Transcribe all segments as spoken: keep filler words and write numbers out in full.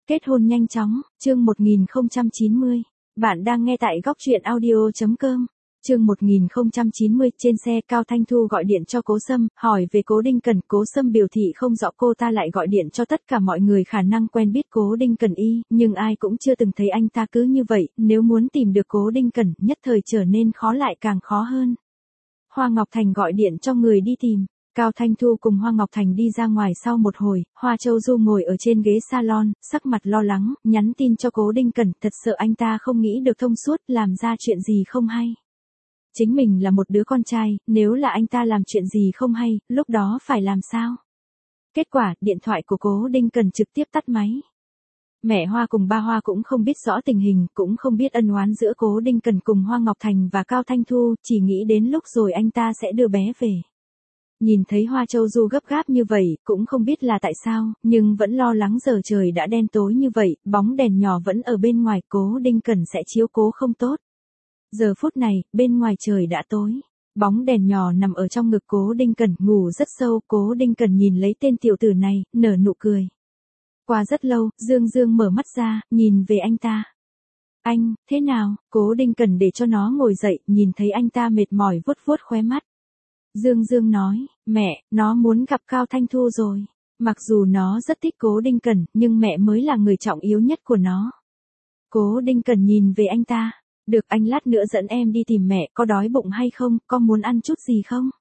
Kết hôn nhanh chóng, chương một nghìn không trăm chín mươi. Bạn đang nghe tại góc truyện audio chấm com. Chương một nghìn không trăm chín mươi, trên xe Cao Thanh Thu gọi điện cho Cố Sâm, hỏi về Cố Đinh Cần. Cố Sâm biểu thị không rõ, cô ta lại gọi điện cho tất cả mọi người khả năng quen biết Cố Đinh Cần y, nhưng ai cũng chưa từng thấy anh ta cứ như vậy, nếu muốn tìm được Cố Đinh Cần, nhất thời trở nên khó lại càng khó hơn. Hoa Ngọc Thành gọi điện cho người đi tìm. Cao Thanh Thu cùng Hoa Ngọc Thành đi ra ngoài sau một hồi, Hoa Châu Du ngồi ở trên ghế salon, sắc mặt lo lắng, nhắn tin cho Cố Đinh Cần, thật sợ anh ta không nghĩ được thông suốt, làm ra chuyện gì không hay. Chính mình là một đứa con trai, nếu là anh ta làm chuyện gì không hay, lúc đó phải làm sao? Kết quả, điện thoại của Cố Đinh Cần trực tiếp tắt máy. Mẹ Hoa cùng ba Hoa cũng không biết rõ tình hình, cũng không biết ân oán giữa Cố Đinh Cần cùng Hoa Ngọc Thành và Cao Thanh Thu, chỉ nghĩ đến lúc rồi anh ta sẽ đưa bé về. Nhìn thấy Hoa Châu Du gấp gáp như vậy, cũng không biết là tại sao, nhưng vẫn lo lắng giờ trời đã đen tối như vậy, bóng đèn nhỏ vẫn ở bên ngoài, Cố Đinh Cần sẽ chiếu cố không tốt. Giờ phút này, bên ngoài trời đã tối. Bóng đèn nhỏ nằm ở trong ngực Cố Đinh Cần, ngủ rất sâu. Cố Đinh Cần nhìn lấy tên tiểu tử này, nở nụ cười. Qua rất lâu, Dương Dương mở mắt ra, nhìn về anh ta. Anh, thế nào? Cố Đinh Cần để cho nó ngồi dậy, nhìn thấy anh ta mệt mỏi vuốt vuốt khóe mắt. Dương Dương nói, mẹ, nó muốn gặp Cao Thanh Thu rồi. Mặc dù nó rất thích Cố Đinh Cần, nhưng mẹ mới là người trọng yếu nhất của nó. Cố Đinh Cần nhìn về anh ta. Được, anh lát nữa dẫn em đi tìm mẹ, có đói bụng hay không, có muốn ăn chút gì không?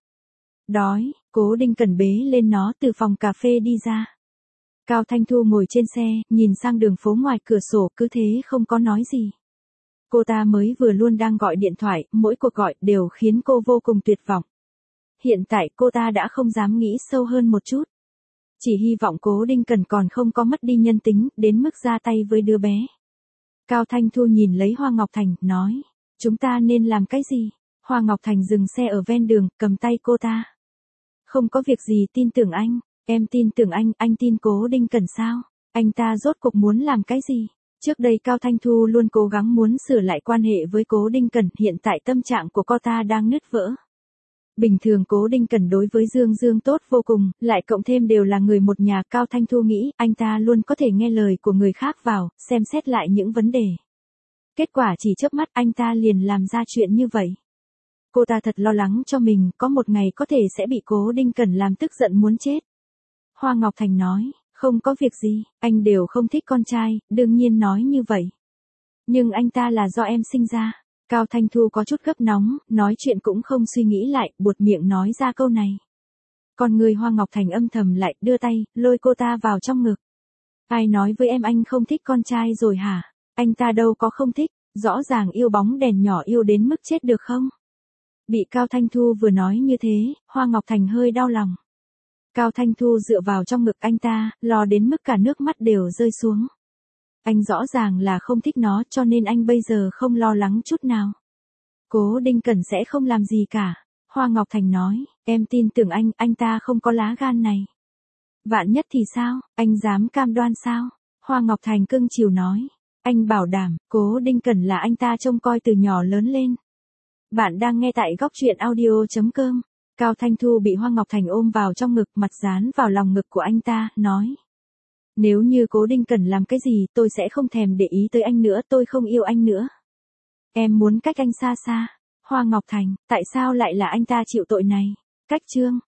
Đói. Cố Đinh Cần bế lên nó từ phòng cà phê đi ra. Cao Thanh Thu ngồi trên xe, nhìn sang đường phố ngoài cửa sổ, cứ thế không có nói gì. Cô ta mới vừa luôn đang gọi điện thoại, mỗi cuộc gọi đều khiến cô vô cùng tuyệt vọng. Hiện tại cô ta đã không dám nghĩ sâu hơn một chút. Chỉ hy vọng Cố Đinh Cần còn không có mất đi nhân tính, đến mức ra tay với đứa bé. Cao Thanh Thu nhìn lấy Hoa Ngọc Thành, nói, chúng ta nên làm cái gì? Hoa Ngọc Thành dừng xe ở ven đường, cầm tay cô ta. Không có việc gì, tin tưởng anh, em tin tưởng anh, anh tin Cố Đinh Cần sao? Anh ta rốt cuộc muốn làm cái gì? Trước đây Cao Thanh Thu luôn cố gắng muốn sửa lại quan hệ với Cố Đinh Cần, hiện tại tâm trạng của cô ta đang nứt vỡ. Bình thường Cố Đinh Cần đối với Dương Dương tốt vô cùng, lại cộng thêm đều là người một nhà. Cao Thanh Thu nghĩ, anh ta luôn có thể nghe lời của người khác vào, xem xét lại những vấn đề. Kết quả chỉ chớp mắt anh ta liền làm ra chuyện như vậy. Cô ta thật lo lắng cho mình, có một ngày có thể sẽ bị Cố Đinh Cần làm tức giận muốn chết. Hoa Ngọc Thành nói, không có việc gì, anh đều không thích con trai, đương nhiên nói như vậy. Nhưng anh ta là do em sinh ra. Cao Thanh Thu có chút gấp nóng, nói chuyện cũng không suy nghĩ lại, buột miệng nói ra câu này. Còn người Hoa Ngọc Thành âm thầm lại, đưa tay, lôi cô ta vào trong ngực. Ai nói với em anh không thích con trai rồi hả? Anh ta đâu có không thích, rõ ràng yêu bóng đèn nhỏ yêu đến mức chết được không? Bị Cao Thanh Thu vừa nói như thế, Hoa Ngọc Thành hơi đau lòng. Cao Thanh Thu dựa vào trong ngực anh ta, lo đến mức cả nước mắt đều rơi xuống. Anh rõ ràng là không thích nó, cho nên anh bây giờ không lo lắng chút nào. Cố Đinh Cần sẽ không làm gì cả. Hoa Ngọc Thành nói, em tin tưởng anh, anh ta không có lá gan này. Vạn nhất thì sao, anh dám cam đoan sao? Hoa Ngọc Thành cưng chiều nói, anh bảo đảm, Cố Đinh Cần là anh ta trông coi từ nhỏ lớn lên. Bạn đang nghe tại góc truyện audio chấm com. Cao Thanh Thu bị Hoa Ngọc Thành ôm vào trong ngực, mặt dán vào lòng ngực của anh ta, nói. Nếu như Cố Đinh Cần làm cái gì, tôi sẽ không thèm để ý tới anh nữa, tôi không yêu anh nữa. Em muốn cách anh xa xa. Hoa Ngọc Thành, tại sao lại là anh ta chịu tội này? Cách chương.